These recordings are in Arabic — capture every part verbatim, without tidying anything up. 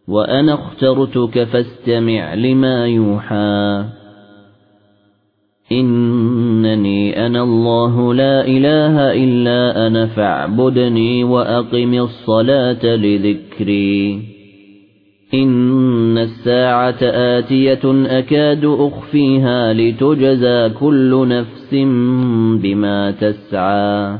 وأنا اخترتك فاستمع لما يوحى إنني أنا الله لا إله إلا أنا فاعبدني وأقم الصلاة لذكري إن الساعة آتية أكاد أخفيها لتجزى كل نفس بما تسعى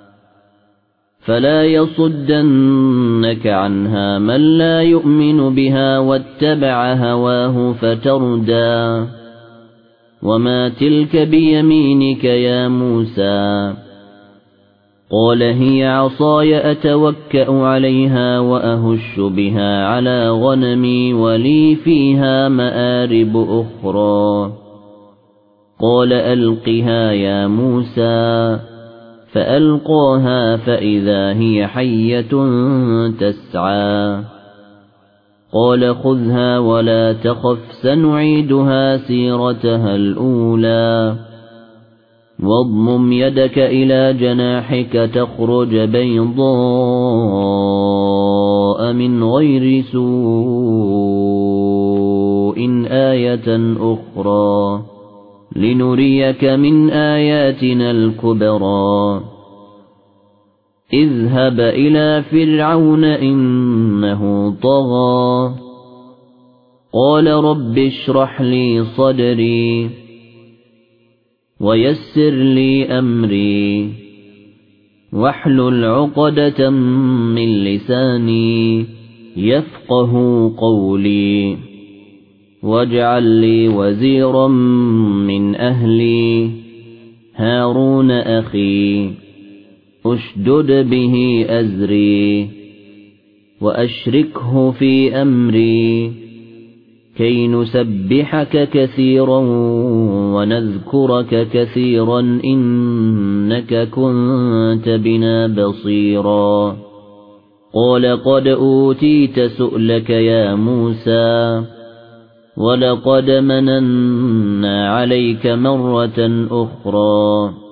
فلا يصدنك عنها من لا يؤمن بها واتبع هواه فتردى وما تلك بيمينك يا موسى قال هي عصاي أتوكأ عليها وأهش بها على غنمي ولي فيها مآرب أخرى قال ألقها يا موسى فألقاها فإذا هي حية تسعى قال خذها ولا تخف سنعيدها سيرتها الأولى واضمم يدك إلى جناحك تخرج بيضاء من غير سوء آية أخرى لنريك من آياتنا الكبرى اذهب إلى فرعون إنه طغى قال رب اشرح لي صدري ويسر لي أمري واحلل عقدة من لساني يفقه قولي واجعل لي وزيرا من أهلي هارون أخي أشدد به أزري وأشركه في أمري كي نسبحك كثيرا ونذكرك كثيرا إنك كنت بنا بصيرا قال قد أوتيت سؤلك يا موسى ولقد مننا عليك مرة أخرى